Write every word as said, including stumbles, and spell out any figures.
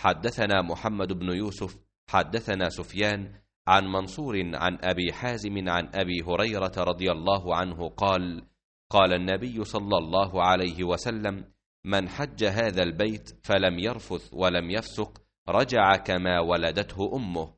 حدثنا محمد بن يوسف حدثنا سفيان عن منصور عن أبي حازم عن أبي هريرة رضي الله عنه قال قال النبي صلى الله عليه وسلم: من حج هذا البيت فلم يرفث ولم يفسق رجع كما ولدته أمه.